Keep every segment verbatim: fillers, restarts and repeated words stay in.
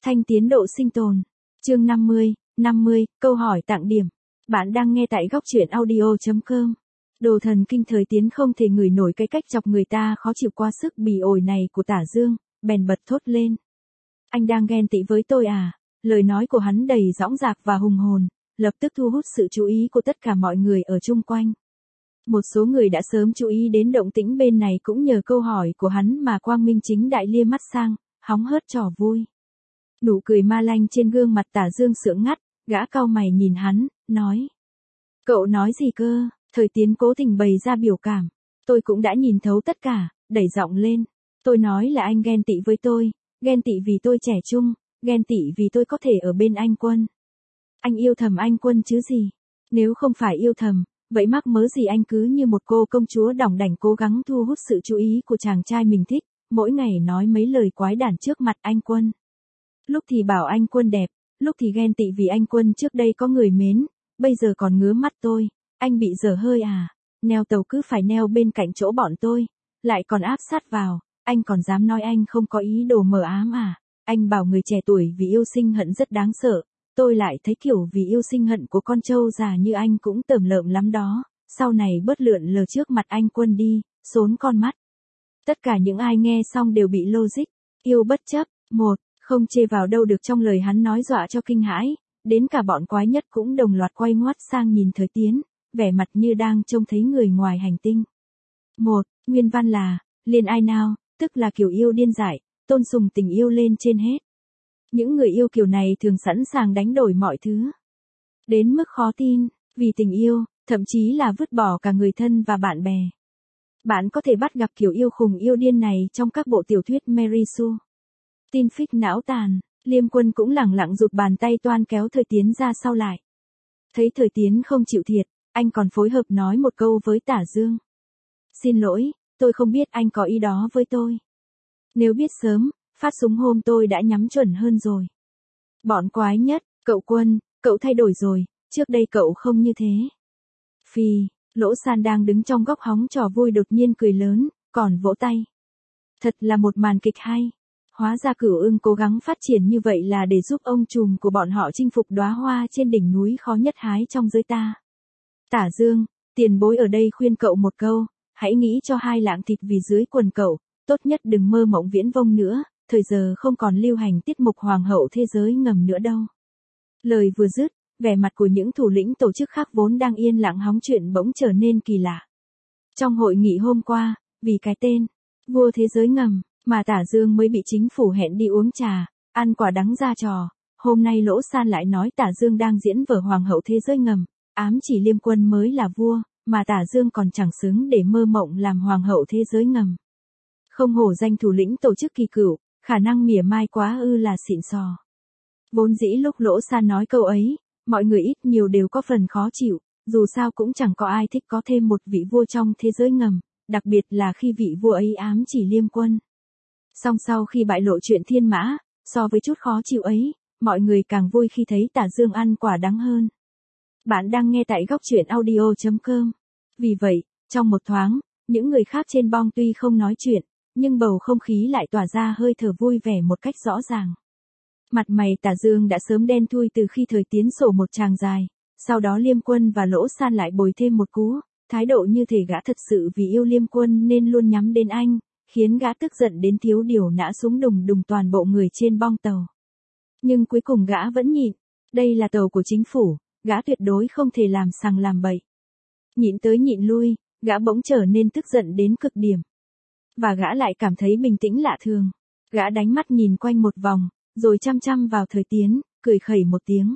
Thanh tiến độ sinh tồn. Chương năm mươi, năm mươi, câu hỏi tặng điểm. Bạn đang nghe tại góc truyện audio chấm com. Đồ thần kinh thời tiến không thể ngửi nổi cái cách chọc người ta khó chịu quá sức bỉ ổi này của Tả Dương, bèn bật thốt lên. Anh đang ghen tị với tôi à? Lời nói của hắn đầy dõng dạc và hùng hồn, lập tức thu hút sự chú ý của tất cả mọi người ở chung quanh. Một số người đã sớm chú ý đến động tĩnh bên này cũng nhờ câu hỏi của hắn mà quang minh chính đại lia mắt sang, hóng hớt trò vui. Nụ cười ma lanh trên gương mặt Tả Dương sượng ngắt, gã cau mày nhìn hắn, nói. Cậu nói gì cơ? Thời tiến cố tình bày ra biểu cảm. Tôi cũng đã nhìn thấu tất cả, đẩy giọng lên. Tôi nói là anh ghen tị với tôi, ghen tị vì tôi trẻ trung, ghen tị vì tôi có thể ở bên anh Quân. Anh yêu thầm anh Quân chứ gì? Nếu không phải yêu thầm, vậy mắc mớ gì anh cứ như một cô công chúa đỏng đảnh cố gắng thu hút sự chú ý của chàng trai mình thích, mỗi ngày nói mấy lời quái đản trước mặt anh Quân. Lúc thì bảo anh Quân đẹp, lúc thì ghen tị vì anh Quân trước đây có người mến, bây giờ còn ngứa mắt tôi, anh bị dở hơi à, neo tàu cứ phải neo bên cạnh chỗ bọn tôi, lại còn áp sát vào, anh còn dám nói anh không có ý đồ mờ ám à, anh bảo người trẻ tuổi vì yêu sinh hận rất đáng sợ, tôi lại thấy kiểu vì yêu sinh hận của con trâu già như anh cũng tởm lợm lắm đó, sau này bớt lượn lờ trước mặt anh Quân đi, xốn con mắt. Tất cả những ai nghe xong đều bị logic, yêu bất chấp, một. Không chê vào đâu được trong lời hắn nói dọa cho kinh hãi, đến cả bọn quái nhất cũng đồng loạt quay ngoắt sang nhìn Thời Tiến, vẻ mặt như đang trông thấy người ngoài hành tinh. Một, nguyên văn là, liên ai nào, tức là kiểu yêu điên dại, tôn sùng tình yêu lên trên hết. Những người yêu kiểu này thường sẵn sàng đánh đổi mọi thứ. Đến mức khó tin, vì tình yêu, thậm chí là vứt bỏ cả người thân và bạn bè. Bạn có thể bắt gặp kiểu yêu khùng yêu điên này trong các bộ tiểu thuyết Mary Sue. Tin phích não tàn, Liêm Quân cũng lẳng lặng rụt bàn tay toan kéo Thời Tiến ra sau lại. Thấy Thời Tiến không chịu thiệt, anh còn phối hợp nói một câu với Tả Dương. Xin lỗi, tôi không biết anh có ý đó với tôi. Nếu biết sớm, phát súng hôm tôi đã nhắm chuẩn hơn rồi. Bọn quái nhất, cậu Quân, cậu thay đổi rồi, trước đây cậu không như thế. Phì, Lỗ San đang đứng trong góc hóng trò vui đột nhiên cười lớn, còn vỗ tay. Thật là một màn kịch hay. Hóa ra Cửu Ưng cố gắng phát triển như vậy là để giúp ông trùm của bọn họ chinh phục đóa hoa trên đỉnh núi khó nhất hái trong giới ta. Tả Dương, tiền bối ở đây khuyên cậu một câu, hãy nghĩ cho hai lạng thịt vì dưới quần cậu, tốt nhất đừng mơ mộng viễn vông nữa, thời giờ không còn lưu hành tiết mục hoàng hậu thế giới ngầm nữa đâu. Lời vừa dứt, vẻ mặt của những thủ lĩnh tổ chức khác vốn đang yên lặng hóng chuyện bỗng trở nên kỳ lạ. Trong hội nghị hôm qua, vì cái tên, vua thế giới ngầm, mà Tả Dương mới bị chính phủ hẹn đi uống trà, ăn quả đắng ra trò, hôm nay Lỗ San lại nói Tả Dương đang diễn vở hoàng hậu thế giới ngầm, ám chỉ Liêm Quân mới là vua, mà Tả Dương còn chẳng xứng để mơ mộng làm hoàng hậu thế giới ngầm. Không hổ danh thủ lĩnh tổ chức kỳ cửu, khả năng mỉa mai quá ư là xịn sò. Vốn dĩ lúc Lỗ San nói câu ấy, mọi người ít nhiều đều có phần khó chịu, dù sao cũng chẳng có ai thích có thêm một vị vua trong thế giới ngầm, đặc biệt là khi vị vua ấy ám chỉ Liêm Quân. Song sau khi bại lộ chuyện thiên mã, so với chút khó chịu ấy, mọi người càng vui khi thấy Tả Dương ăn quả đắng hơn. Bạn đang nghe tại góc truyện audio chấm com. Vì vậy, trong một thoáng, những người khác trên bong tuy không nói chuyện, nhưng bầu không khí lại tỏa ra hơi thở vui vẻ một cách rõ ràng. Mặt mày Tả Dương đã sớm đen thui từ khi Thời Tiến sổ một tràng dài, sau đó Liêm Quân và Lỗ San lại bồi thêm một cú, thái độ như thể gã thật sự vì yêu Liêm Quân nên luôn nhắm đến anh, khiến gã tức giận đến thiếu điều nã súng đùng đùng toàn bộ người trên bong tàu. Nhưng cuối cùng gã vẫn nhịn, đây là tàu của chính phủ, gã tuyệt đối không thể làm sằng làm bậy. Nhịn tới nhịn lui, gã bỗng trở nên tức giận đến cực điểm. Và gã lại cảm thấy bình tĩnh lạ thường. Gã đánh mắt nhìn quanh một vòng, rồi chăm chăm vào Thời Tiến, cười khẩy một tiếng.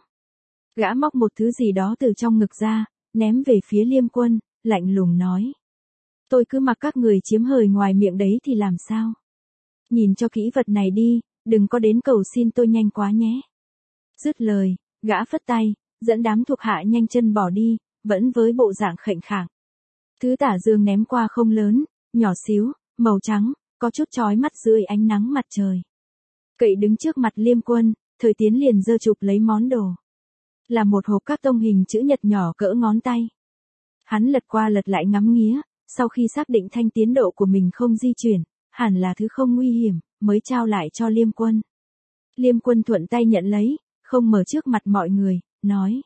Gã móc một thứ gì đó từ trong ngực ra, ném về phía Liêm Quân, lạnh lùng nói. Tôi cứ mặc các người chiếm hời ngoài miệng đấy thì làm sao? Nhìn cho kỹ vật này đi, đừng có đến cầu xin tôi nhanh quá nhé. Dứt lời, gã phất tay, dẫn đám thuộc hạ nhanh chân bỏ đi, vẫn với bộ dạng khệnh khạng. Thứ Tả Dương ném qua không lớn, nhỏ xíu, màu trắng, có chút chói mắt dưới ánh nắng mặt trời. Cậy đứng trước mặt Liêm Quân, Thời Tiến liền giơ chụp lấy món đồ. Là một hộp các tông hình chữ nhật nhỏ cỡ ngón tay. Hắn lật qua lật lại ngắm nghía, sau khi xác định thanh tiến độ của mình không di chuyển, hẳn là thứ không nguy hiểm, mới trao lại cho Liêm Quân. Liêm Quân thuận tay nhận lấy, không mở trước mặt mọi người, nói.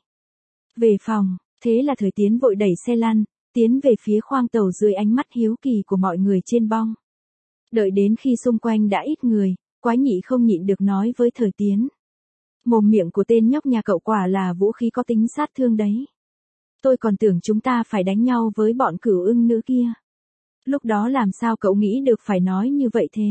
Về phòng, thế là Thời Tiến vội đẩy xe lăn, tiến về phía khoang tàu dưới ánh mắt hiếu kỳ của mọi người trên bong. Đợi đến khi xung quanh đã ít người, Quái Nhị không nhịn được nói với Thời Tiến. Mồm miệng của tên nhóc nhà cậu quả là vũ khí có tính sát thương đấy. Tôi còn tưởng chúng ta phải đánh nhau với bọn Cửu Ưng nữa kia. Lúc đó làm sao cậu nghĩ được phải nói như vậy thế?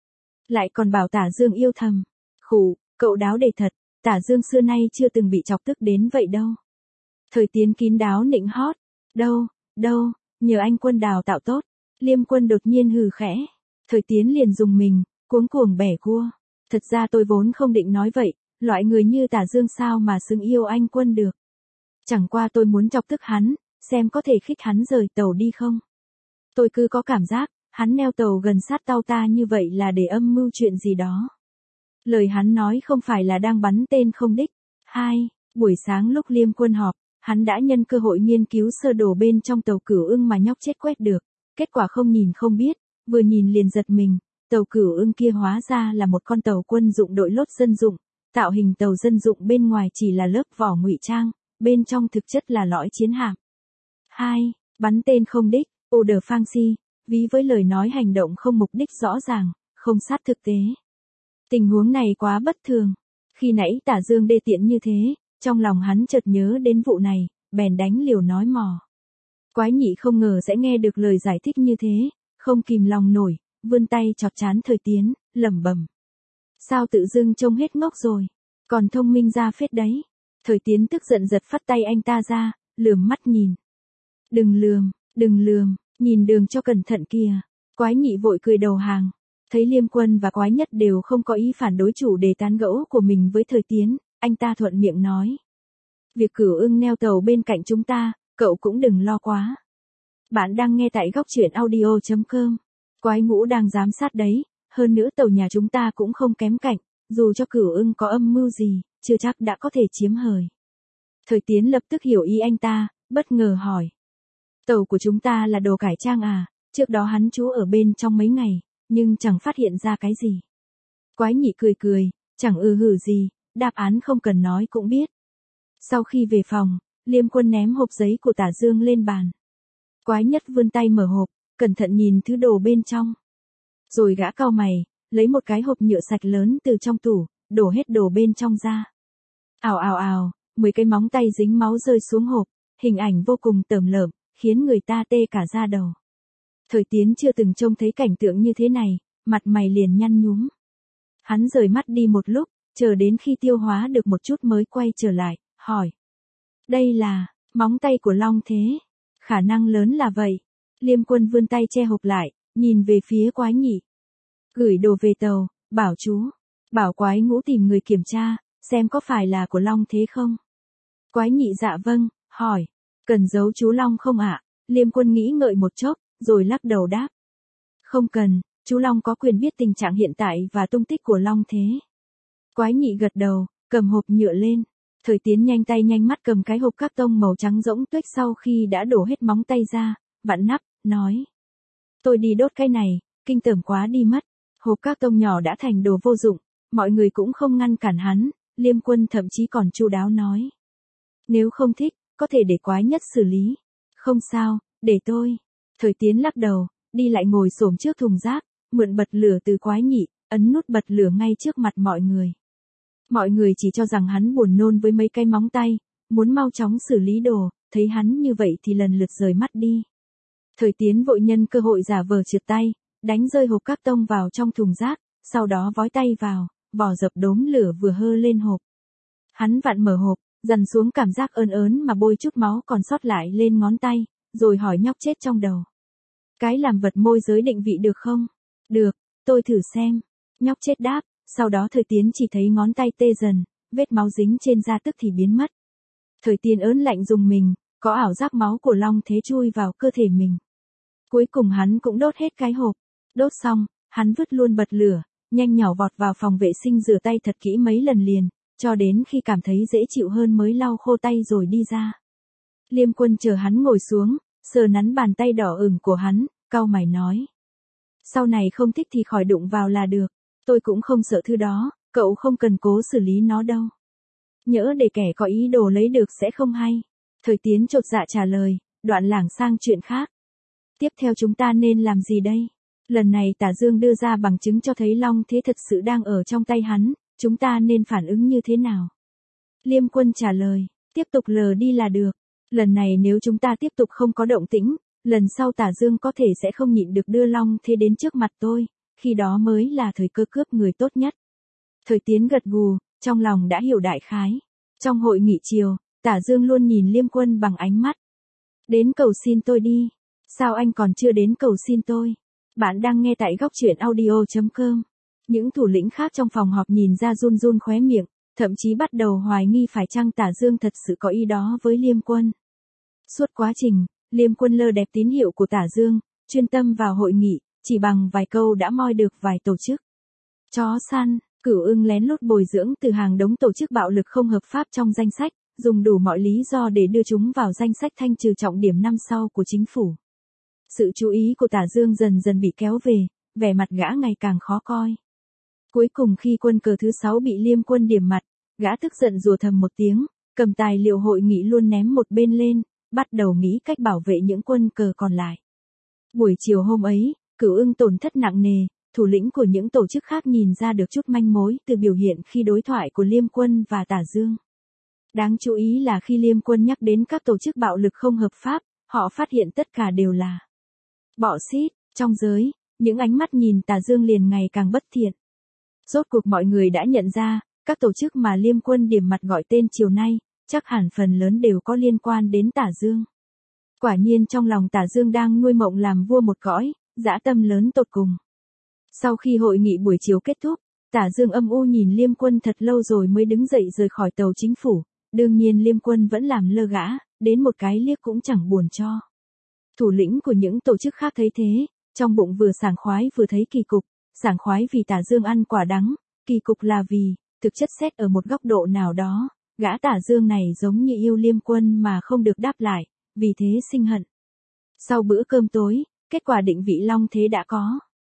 Lại còn bảo Tả Dương yêu thầm. Khủ, cậu đáo đề thật, Tả Dương xưa nay chưa từng bị chọc tức đến vậy đâu. Thời Tiến kín đáo nịnh hót. Đâu, đâu, nhờ anh Quân đào tạo tốt. Liêm Quân đột nhiên hừ khẽ. Thời Tiến liền dùng mình, cuống cuồng bẻ cua. Thật ra tôi vốn không định nói vậy, loại người như Tả Dương sao mà xứng yêu anh Quân được. Chẳng qua tôi muốn chọc tức hắn, xem có thể khích hắn rời tàu đi không. Tôi cứ có cảm giác, hắn neo tàu gần sát tàu ta như vậy là để âm mưu chuyện gì đó. Lời hắn nói không phải là đang bắn tên không đích. Hai, buổi sáng lúc Liêm Quân họp, hắn đã nhân cơ hội nghiên cứu sơ đồ bên trong tàu Cửu Ưng mà nhóc chết quét được. Kết quả không nhìn không biết, vừa nhìn liền giật mình, tàu Cửu Ưng kia hóa ra là một con tàu quân dụng đội lốt dân dụng. Tạo hình tàu dân dụng bên ngoài chỉ là lớp vỏ ngụy trang, bên trong thực chất là lõi chiến hạm. Hai, bắn tên không đích, order fancy, ví với lời nói hành động không mục đích rõ ràng, không sát thực tế. Tình huống này quá bất thường. Khi nãy Tả Dương đê tiện như thế, trong lòng hắn chợt nhớ đến vụ này, bèn đánh liều nói mò. Quái Nhị không ngờ sẽ nghe được lời giải thích như thế, không kìm lòng nổi, vươn tay chọt chán Thời Tiến, lẩm bẩm. Sao tự dưng trông hết ngốc rồi, còn thông minh ra phết đấy. Thời Tiến tức giận giật phắt tay anh ta ra, lườm mắt nhìn. Đừng lườm, đừng lườm, nhìn đường cho cẩn thận kìa. Quái Nhị vội cười đầu hàng. Thấy Liêm Quân và Quái Nhất đều không có ý phản đối chủ đề tán gẫu của mình với Thời Tiến, anh ta thuận miệng nói. Việc Cửu Ưng neo tàu bên cạnh chúng ta, cậu cũng đừng lo quá. Bạn đang nghe tại góc truyện audio chấm com. Quái Ngũ đang giám sát đấy, hơn nữa tàu nhà chúng ta cũng không kém cạnh, dù cho Cửu Ưng có âm mưu gì, chưa chắc đã có thể chiếm hời. Thời Tiến lập tức hiểu ý anh ta, bất ngờ hỏi. Tàu của chúng ta là đồ cải trang à, trước đó hắn trú ở bên trong mấy ngày, nhưng chẳng phát hiện ra cái gì. Quái Nhị cười cười, chẳng ư hử gì, đáp án không cần nói cũng biết. Sau khi về phòng, Liêm Quân ném hộp giấy của Tả Dương lên bàn. Quái Nhất vươn tay mở hộp, cẩn thận nhìn thứ đồ bên trong. Rồi gã cau mày, lấy một cái hộp nhựa sạch lớn từ trong tủ, đổ hết đồ bên trong ra. Ào ào ào, mười cái móng tay dính máu rơi xuống hộp, hình ảnh vô cùng tởm lợm, khiến người ta tê cả da đầu. Thời Tiến chưa từng trông thấy cảnh tượng như thế này, mặt mày liền nhăn nhúm. Hắn rời mắt đi một lúc, chờ đến khi tiêu hóa được một chút mới quay trở lại, hỏi. Đây là, móng tay của Long thế? Khả năng lớn là vậy. Liêm Quân vươn tay che hộp lại, nhìn về phía Quái Nhị. Gửi đồ về tàu, bảo chú, bảo Quái Ngũ tìm người kiểm tra, xem có phải là của Long thế không? Quái Nhị dạ vâng, hỏi. Cần giấu chú Long không ạ? Liêm Quân nghĩ ngợi một chốc, rồi lắc đầu đáp. Không cần, chú Long có quyền biết tình trạng hiện tại và tung tích của Long thế. Quái Nhị gật đầu, cầm hộp nhựa lên. Thời Tiến nhanh tay nhanh mắt cầm cái hộp các tông màu trắng rỗng tuếch sau khi đã đổ hết móng tay ra, vặn nắp, nói. Tôi đi đốt cái này, kinh tởm quá đi mất. Hộp các tông nhỏ đã thành đồ vô dụng, mọi người cũng không ngăn cản hắn, Liêm Quân thậm chí còn chu đáo nói. Nếu không thích, có thể để Quái Nhất xử lý. Không sao, để tôi. Thời Tiến lắc đầu, đi lại ngồi xổm trước thùng rác, mượn bật lửa từ Quái Nhị, ấn nút bật lửa ngay trước mặt mọi người. Mọi người chỉ cho rằng hắn buồn nôn với mấy cái móng tay, muốn mau chóng xử lý đồ, thấy hắn như vậy thì lần lượt rời mắt đi. Thời Tiến vội nhân cơ hội giả vờ trượt tay, đánh rơi hộp các tông vào trong thùng rác, sau đó vói tay vào, vò dập đốm lửa vừa hơ lên hộp. Hắn vặn mở hộp, dằn xuống cảm giác ớn ớn mà bôi chút máu còn sót lại lên ngón tay, rồi hỏi nhóc chết trong đầu. Cái làm vật môi giới định vị được không? Được, tôi thử xem. Nhóc chết đáp, sau đó Thời Tiến chỉ thấy ngón tay tê dần, vết máu dính trên da tức thì biến mất. Thời Tiến ớn lạnh dùng mình, có ảo giác máu của Long thế chui vào cơ thể mình. Cuối cùng hắn cũng đốt hết cái hộp. Đốt xong, hắn vứt luôn bật lửa, nhanh nhỏ vọt vào phòng vệ sinh rửa tay thật kỹ mấy lần liền, cho đến khi cảm thấy dễ chịu hơn mới lau khô tay rồi đi ra. Liêm Quân chờ hắn ngồi xuống, sờ nắn bàn tay đỏ ửng của hắn, cau mày nói. Sau này không thích thì khỏi đụng vào là được, tôi cũng không sợ thứ đó, cậu không cần cố xử lý nó đâu. Nhỡ để kẻ có ý đồ lấy được sẽ không hay. Thời Tiến chột dạ trả lời, đoạn lảng sang chuyện khác. Tiếp theo chúng ta nên làm gì đây? Lần này Tả Dương đưa ra bằng chứng cho thấy Long Thế thật sự đang ở trong tay hắn, chúng ta nên phản ứng như thế nào? Liêm Quân trả lời, tiếp tục lờ đi là được. Lần này nếu chúng ta tiếp tục không có động tĩnh, lần sau Tả Dương có thể sẽ không nhịn được đưa Long Thế đến trước mặt tôi, khi đó mới là thời cơ cướp người tốt nhất. Thời Tiến gật gù, trong lòng đã hiểu đại khái. Trong hội nghị chiều, Tả Dương luôn nhìn Liêm Quân bằng ánh mắt. Đến cầu xin tôi đi. Sao anh còn chưa đến cầu xin tôi? Bạn đang nghe tại góc truyện audio chấm com. Những thủ lĩnh khác trong phòng họp nhìn ra run run khóe miệng, thậm chí bắt đầu hoài nghi phải chăng Tả Dương thật sự có ý đó với Liêm Quân. Suốt quá trình, Liêm Quân lơ đẹp tín hiệu của Tả Dương, chuyên tâm vào hội nghị, chỉ bằng vài câu đã moi được vài tổ chức. Chó săn, Cửu Ưng lén lút bồi dưỡng từ hàng đống tổ chức bạo lực không hợp pháp trong danh sách, dùng đủ mọi lý do để đưa chúng vào danh sách thanh trừ trọng điểm năm sau của chính phủ. Sự chú ý của Tả Dương dần dần bị kéo về, vẻ mặt gã ngày càng khó coi. Cuối cùng khi quân cờ thứ sáu bị Liêm Quân điểm mặt, gã tức giận rủa thầm một tiếng, cầm tài liệu hội nghị luôn ném một bên lên, bắt đầu nghĩ cách bảo vệ những quân cờ còn lại. Buổi chiều hôm ấy, Cửu Ưng tổn thất nặng nề, thủ lĩnh của những tổ chức khác nhìn ra được chút manh mối từ biểu hiện khi đối thoại của Liêm Quân và Tả Dương. Đáng chú ý là khi Liêm Quân nhắc đến các tổ chức bạo lực không hợp pháp, họ phát hiện tất cả đều là bọ xít. Trong giới, những ánh mắt nhìn Tả Dương liền ngày càng bất thiện. Rốt cuộc mọi người đã nhận ra, các tổ chức mà Liêm Quân điểm mặt gọi tên chiều nay, chắc hẳn phần lớn đều có liên quan đến Tả Dương. Quả nhiên trong lòng Tả Dương đang nuôi mộng làm vua một cõi, dã tâm lớn tột cùng. Sau khi hội nghị buổi chiều kết thúc, Tả Dương âm u nhìn Liêm Quân thật lâu rồi mới đứng dậy rời khỏi tàu chính phủ. Đương nhiên Liêm Quân vẫn làm lơ gã, đến một cái liếc cũng chẳng buồn cho. Thủ lĩnh của những tổ chức khác thấy thế, trong bụng vừa sảng khoái vừa thấy kỳ cục, sảng khoái vì Tả Dương ăn quả đắng, kỳ cục là vì, thực chất xét ở một góc độ nào đó, gã Tả Dương này giống như yêu Liêm Quân mà không được đáp lại, vì thế sinh hận. Sau bữa cơm tối, kết quả định vị Long Thế đã có.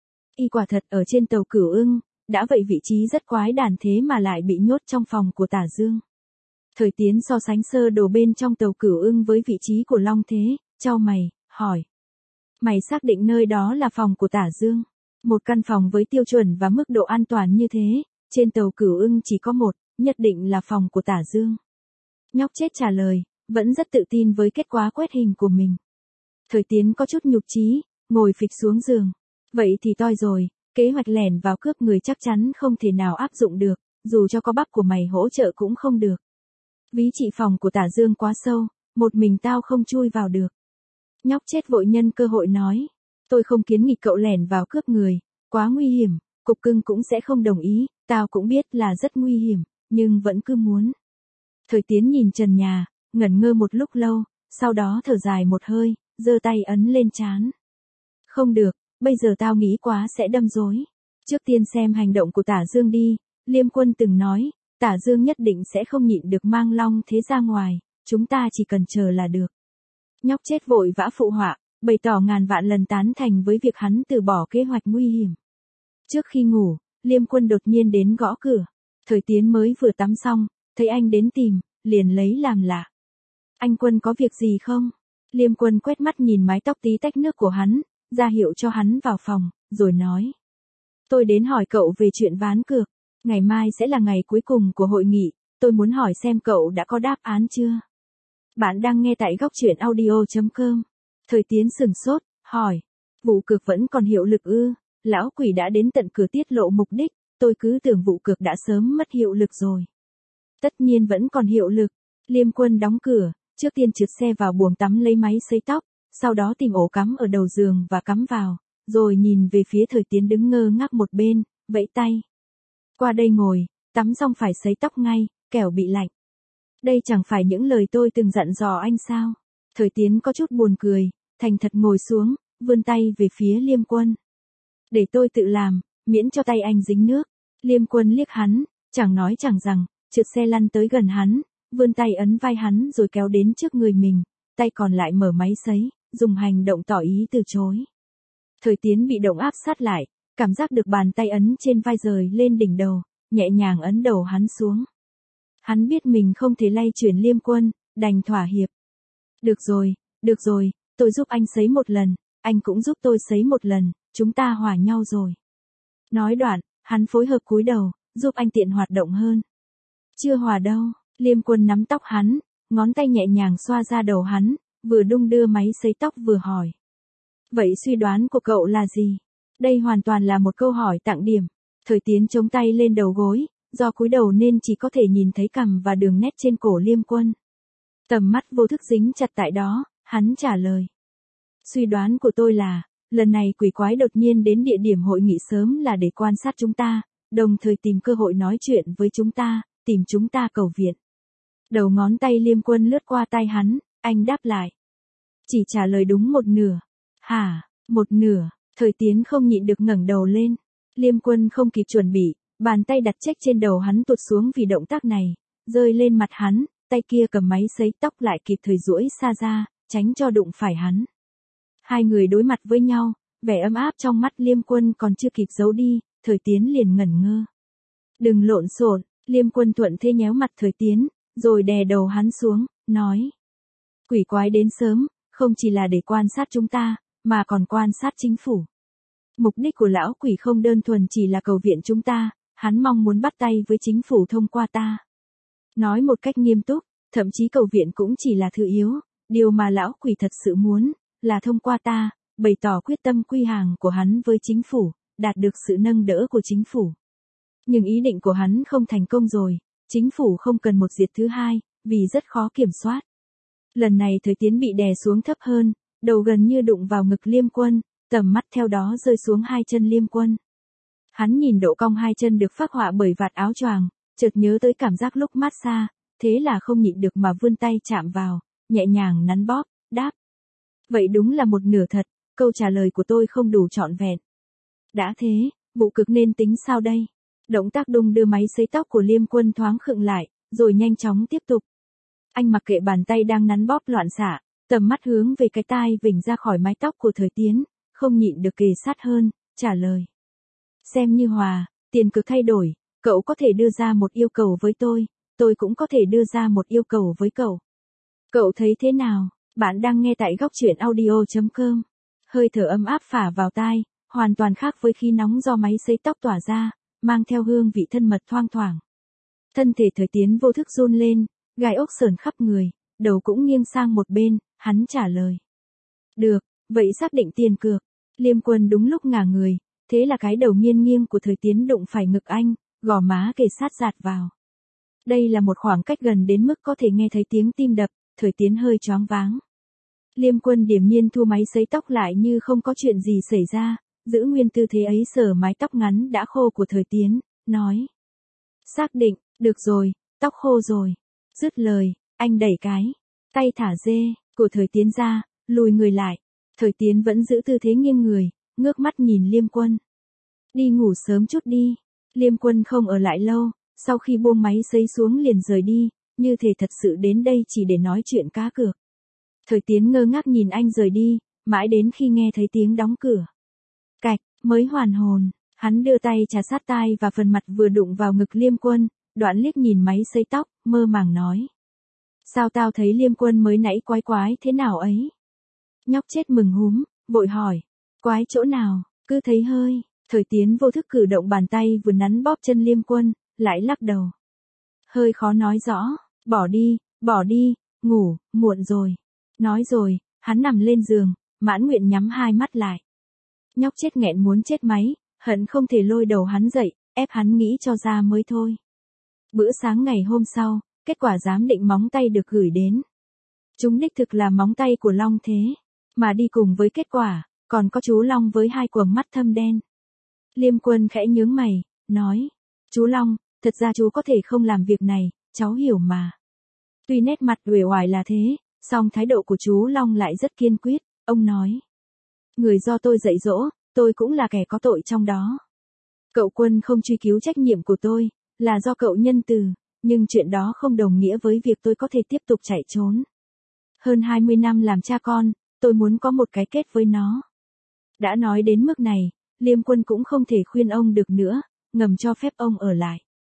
Y quả thật ở trên tàu Cửu Ưng, đã vậy vị trí rất quái đản thế mà lại bị nhốt trong phòng của Tả Dương. Thời Tiến so sánh sơ đồ bên trong tàu Cửu Ưng với vị trí của Long Thế, chau mày, hỏi. Mày xác định nơi đó là phòng của Tả Dương. Một căn phòng với tiêu chuẩn và mức độ an toàn như thế, trên tàu Cửu Ưng chỉ có một, nhất định là phòng của Tả Dương. Nhóc chết trả lời, vẫn rất tự tin với kết quả quét hình của mình. Thời Tiến có chút nhục chí, ngồi phịch xuống giường. Vậy thì toi rồi, kế hoạch lẻn vào cướp người chắc chắn không thể nào áp dụng được, dù cho có bắp của mày hỗ trợ cũng không được. Ví trị phòng của Tả Dương quá sâu, một mình tao không chui vào được. Nhóc chết vội nhân cơ hội nói, tôi không kiến nghị cậu lẻn vào cướp người, quá nguy hiểm, cục cưng cũng sẽ không đồng ý, tao cũng biết là rất nguy hiểm, nhưng vẫn cứ muốn. Thời Tiến nhìn trần nhà, ngẩn ngơ một lúc lâu, sau đó thở dài một hơi, giơ tay ấn lên trán. Không được, bây giờ tao nghĩ quá sẽ đâm rối. Trước tiên xem hành động của Tả Dương đi, Liêm Quân từng nói, Tả Dương nhất định sẽ không nhịn được mang Long Thế ra ngoài, chúng ta chỉ cần chờ là được. Nhóc chết vội vã phụ họa, bày tỏ ngàn vạn lần tán thành với việc hắn từ bỏ kế hoạch nguy hiểm. Trước khi ngủ, Liêm Quân đột nhiên đến gõ cửa. Thời Tiến mới vừa tắm xong, thấy anh đến tìm, liền lấy làm lạ. Anh Quân có việc gì không? Liêm Quân quét mắt nhìn mái tóc tí tách nước của hắn, ra hiệu cho hắn vào phòng, rồi nói. Tôi đến hỏi cậu về chuyện ván cược. Ngày mai sẽ là ngày cuối cùng của hội nghị, tôi muốn hỏi xem cậu đã có đáp án chưa? Bạn đang nghe tại góc truyện audio chấm com. Thời Tiến sừng sốt, hỏi. Vụ cược vẫn còn hiệu lực ư? Lão quỷ đã đến tận cửa tiết lộ mục đích, tôi cứ tưởng vụ cược đã sớm mất hiệu lực rồi. Tất nhiên vẫn còn hiệu lực. Liêm Quân đóng cửa, trước tiên trượt xe vào buồng tắm lấy máy sấy tóc, sau đó tìm ổ cắm ở đầu giường và cắm vào, rồi nhìn về phía Thời Tiến đứng ngơ ngác một bên, vẫy tay. Qua đây ngồi, tắm xong phải sấy tóc ngay, kẻo bị lạnh. Đây chẳng phải những lời tôi từng dặn dò anh sao? Thời Tiến có chút buồn cười, thành thật ngồi xuống, vươn tay về phía Liêm Quân. Để tôi tự làm, miễn cho tay anh dính nước. Liêm Quân liếc hắn, chẳng nói chẳng rằng, trượt xe lăn tới gần hắn, vươn tay ấn vai hắn rồi kéo đến trước người mình, tay còn lại mở máy sấy, dùng hành động tỏ ý từ chối. Thời Tiến bị động áp sát lại, cảm giác được bàn tay ấn trên vai rời lên đỉnh đầu, nhẹ nhàng ấn đầu hắn xuống. Hắn biết mình không thể lay chuyển Liêm Quân, đành thỏa hiệp. Được rồi, được rồi, tôi giúp anh sấy một lần, anh cũng giúp tôi sấy một lần, chúng ta hòa nhau rồi. Nói đoạn, hắn phối hợp cúi đầu, giúp anh tiện hoạt động hơn. Chưa hòa đâu, Liêm Quân nắm tóc hắn, ngón tay nhẹ nhàng xoa ra đầu hắn, vừa đung đưa máy sấy tóc vừa hỏi. Vậy suy đoán của cậu là gì? Đây hoàn toàn là một câu hỏi tặng điểm. Thời Tiến chống tay lên đầu gối, do cúi đầu nên chỉ có thể nhìn thấy cằm và đường nét trên cổ Liêm Quân. Tầm mắt vô thức dính chặt tại đó, hắn trả lời. Suy đoán của tôi là, lần này quỷ quái đột nhiên đến địa điểm hội nghị sớm là để quan sát chúng ta, đồng thời tìm cơ hội nói chuyện với chúng ta, tìm chúng ta cầu viện. Đầu ngón tay Liêm Quân lướt qua tay hắn, anh đáp lại. Chỉ trả lời đúng một nửa. Hả, một nửa, Thời Tiến không nhịn được ngẩng đầu lên. Liêm Quân không kịp chuẩn bị, bàn tay đặt chếch trên đầu hắn tụt xuống vì động tác này, rơi lên mặt hắn, tay kia cầm máy sấy tóc lại kịp thời duỗi xa ra, tránh cho đụng phải hắn. Hai người đối mặt với nhau, vẻ ấm áp trong mắt Liêm Quân còn chưa kịp giấu đi, Thời Tiến liền ngẩn ngơ. Đừng lộn xộn, Liêm Quân thuận thế nhéo mặt Thời Tiến, rồi đè đầu hắn xuống, nói. Quỷ quái đến sớm, không chỉ là để quan sát chúng ta, mà còn quan sát chính phủ. Mục đích của lão quỷ không đơn thuần chỉ là cầu viện chúng ta, hắn mong muốn bắt tay với chính phủ thông qua ta. Nói một cách nghiêm túc, thậm chí cầu viện cũng chỉ là thứ yếu, điều mà lão quỷ thật sự muốn, là thông qua ta, bày tỏ quyết tâm quy hàng của hắn với chính phủ, đạt được sự nâng đỡ của chính phủ. Nhưng ý định của hắn không thành công rồi, chính phủ không cần một diệt thứ hai, vì rất khó kiểm soát. Lần này Thời Tiến bị đè xuống thấp hơn, đầu gần như đụng vào ngực Liêm Quân, tầm mắt theo đó rơi xuống hai chân Liêm Quân. Hắn nhìn độ cong hai chân được phác họa bởi vạt áo choàng, chợt nhớ tới cảm giác lúc mát xa, thế là không nhịn được mà vươn tay chạm vào, nhẹ nhàng nắn bóp, đáp. Vậy đúng là một nửa thật, câu trả lời của tôi không đủ trọn vẹn. Đã thế, vụ cực nên tính sao đây? Động tác đung đưa máy sấy tóc của Liêm Quân thoáng khựng lại, rồi nhanh chóng tiếp tục. Anh mặc kệ bàn tay đang nắn bóp loạn xạ, tầm mắt hướng về cái tai vểnh ra khỏi mái tóc của Thời Tiến, không nhịn được kề sát hơn, trả lời. Xem như hòa, tiền cực thay đổi, cậu có thể đưa ra một yêu cầu với tôi, tôi cũng có thể đưa ra một yêu cầu với cậu. Cậu thấy thế nào? Bạn đang nghe tại góc truyện audio chấm com. Hơi thở ấm áp phả vào tai, hoàn toàn khác với khí nóng do máy sấy tóc tỏa ra, mang theo hương vị thân mật thoang thoảng. Thân thể Thời Tiến vô thức run lên, gai ốc sờn khắp người, đầu cũng nghiêng sang một bên, hắn trả lời. Được, vậy xác định tiền cược. Liêm Quân đúng lúc ngả người, thế là cái đầu nghiêng nghiêng của Thời Tiến đụng phải ngực anh, gò má kề sát dạt vào. Đây là một khoảng cách gần đến mức có thể nghe thấy tiếng tim đập, Thời Tiến hơi choáng váng. Liêm Quân điềm nhiên thu máy sấy tóc lại như không có chuyện gì xảy ra, giữ nguyên tư thế ấy sờ mái tóc ngắn đã khô của Thời Tiến, nói. Xác định, được rồi, tóc khô rồi. Dứt lời, anh đẩy cái tay thả dê của Thời Tiến ra, lùi người lại. Thời Tiến vẫn giữ tư thế nghiêng người, ngước mắt nhìn Liêm Quân. Đi ngủ sớm chút đi. Liêm Quân không ở lại lâu, sau khi buông máy sấy xuống liền rời đi, như thể thật sự đến đây chỉ để nói chuyện cá cược. Thời Tiến ngơ ngác nhìn anh rời đi, mãi đến khi nghe thấy tiếng đóng cửa. Cạch, mới hoàn hồn, hắn đưa tay trà sát tai và phần mặt vừa đụng vào ngực Liêm Quân, đoạn liếc nhìn máy sấy tóc, mơ màng nói. Sao tao thấy Liêm Quân mới nãy quái quái thế nào ấy? Nhóc chết mừng húm, vội hỏi. Quái chỗ nào, cứ thấy hơi. Thời Tiến vô thức cử động bàn tay vừa nắn bóp chân Liêm Quân, lại lắc đầu. Hơi khó nói rõ, bỏ đi, bỏ đi, ngủ, muộn rồi. Nói rồi, hắn nằm lên giường, mãn nguyện nhắm hai mắt lại. Nhóc chết nghẹn muốn chết máy, hận không thể lôi đầu hắn dậy, ép hắn nghĩ cho ra mới thôi. Bữa sáng ngày hôm sau, kết quả giám định móng tay được gửi đến. Chúng đích thực là móng tay của Long Thế, mà đi cùng với kết quả, còn có chú Long với hai quầng mắt thâm đen. Liêm Quân khẽ nhướng mày, nói, chú Long, thật ra chú có thể không làm việc này, cháu hiểu mà. Tuy nét mặt uể oải là thế, song thái độ của chú Long lại rất kiên quyết, ông nói. Người do tôi dạy dỗ, tôi cũng là kẻ có tội trong đó. Cậu Quân không truy cứu trách nhiệm của tôi, là do cậu nhân từ, nhưng chuyện đó không đồng nghĩa với việc tôi có thể tiếp tục chạy trốn. Hơn hai mươi năm làm cha con, tôi muốn có một cái kết với nó. Đã nói đến mức này, Liêm Quân cũng không thể khuyên ông được nữa, ngầm cho phép ông ở lại.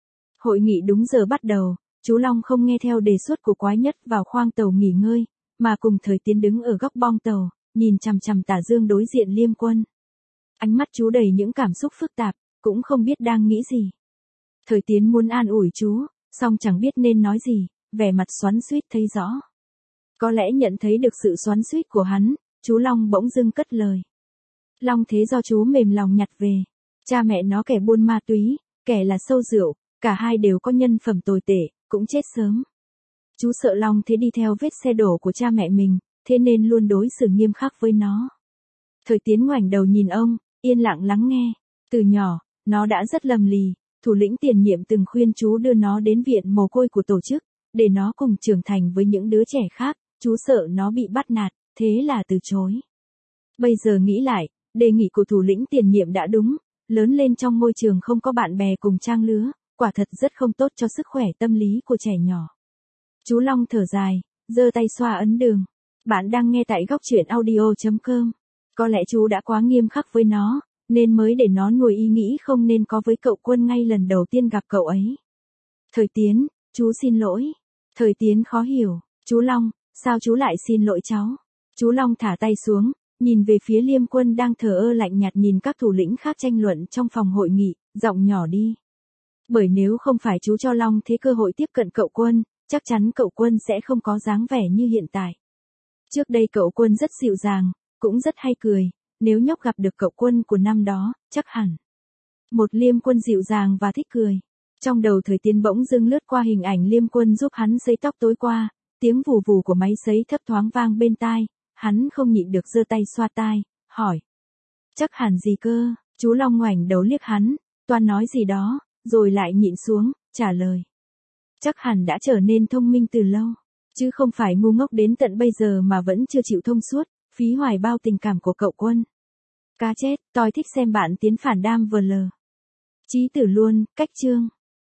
Hội nghị đúng giờ bắt đầu, chú Long không nghe theo đề xuất của Quái Nhất vào khoang tàu nghỉ ngơi, mà cùng Thời Tiến đứng ở góc bong tàu, nhìn chằm chằm Tả Dương đối diện Liêm Quân. Ánh mắt chú đầy những cảm xúc phức tạp, cũng không biết đang nghĩ gì. Thời Tiến muốn an ủi chú, song chẳng biết nên nói gì, vẻ mặt xoắn xuýt thấy rõ. Có lẽ nhận thấy được sự xoắn xuýt của hắn, chú Long bỗng dưng cất lời. Long thế do chú mềm lòng nhặt về. Cha mẹ nó kẻ buôn ma túy, kẻ là sâu rượu, cả hai đều có nhân phẩm tồi tệ, cũng chết sớm. Chú sợ Long thế đi theo vết xe đổ của cha mẹ mình, thế nên luôn đối xử nghiêm khắc với nó. Thời Tiến ngoảnh đầu nhìn ông, yên lặng lắng nghe. Từ nhỏ, nó đã rất lầm lì, thủ lĩnh tiền nhiệm từng khuyên chú đưa nó đến viện mồ côi của tổ chức, để nó cùng trưởng thành với những đứa trẻ khác, chú sợ nó bị bắt nạt, thế là từ chối. Bây giờ nghĩ lại, đề nghị của thủ lĩnh tiền nhiệm đã đúng, lớn lên trong môi trường không có bạn bè cùng trang lứa, quả thật rất không tốt cho sức khỏe tâm lý của trẻ nhỏ. Chú Long thở dài, giơ tay xoa ấn đường. Bạn đang nghe tại góc truyện audio chấm com. Có lẽ chú đã quá nghiêm khắc với nó, nên mới để nó nuôi ý nghĩ không nên có với cậu Quân ngay lần đầu tiên gặp cậu ấy. Thời Tiến, chú xin lỗi. Thời Tiến khó hiểu, chú Long, sao chú lại xin lỗi cháu? Chú Long thả tay xuống, nhìn về phía Liêm Quân đang thờ ơ lạnh nhạt nhìn các thủ lĩnh khác tranh luận trong phòng hội nghị, giọng nhỏ đi. Bởi nếu không phải chú cho Long thế cơ hội tiếp cận cậu Quân, chắc chắn cậu Quân sẽ không có dáng vẻ như hiện tại. Trước đây cậu Quân rất dịu dàng, cũng rất hay cười, nếu nhóc gặp được cậu Quân của năm đó, chắc hẳn. Một Liêm Quân dịu dàng và thích cười. Trong đầu Thời Tiến bỗng dưng lướt qua hình ảnh Liêm Quân giúp hắn sấy tóc tối qua, tiếng vù vù của máy sấy thấp thoáng vang bên tai, hắn không nhịn được giơ tay xoa tai, hỏi. Chắc hẳn gì cơ? Chú Long ngoảnh đầu liếc hắn, toan nói gì đó, rồi lại nhịn xuống, trả lời. Chắc hẳn đã trở nên thông minh từ lâu, chứ không phải ngu ngốc đến tận bây giờ mà vẫn chưa chịu thông suốt, phí hoài bao tình cảm của cậu Quân. Cá chết, tôi thích xem bạn tiến phản đam vờ lờ. Chí tử luôn, cách chương.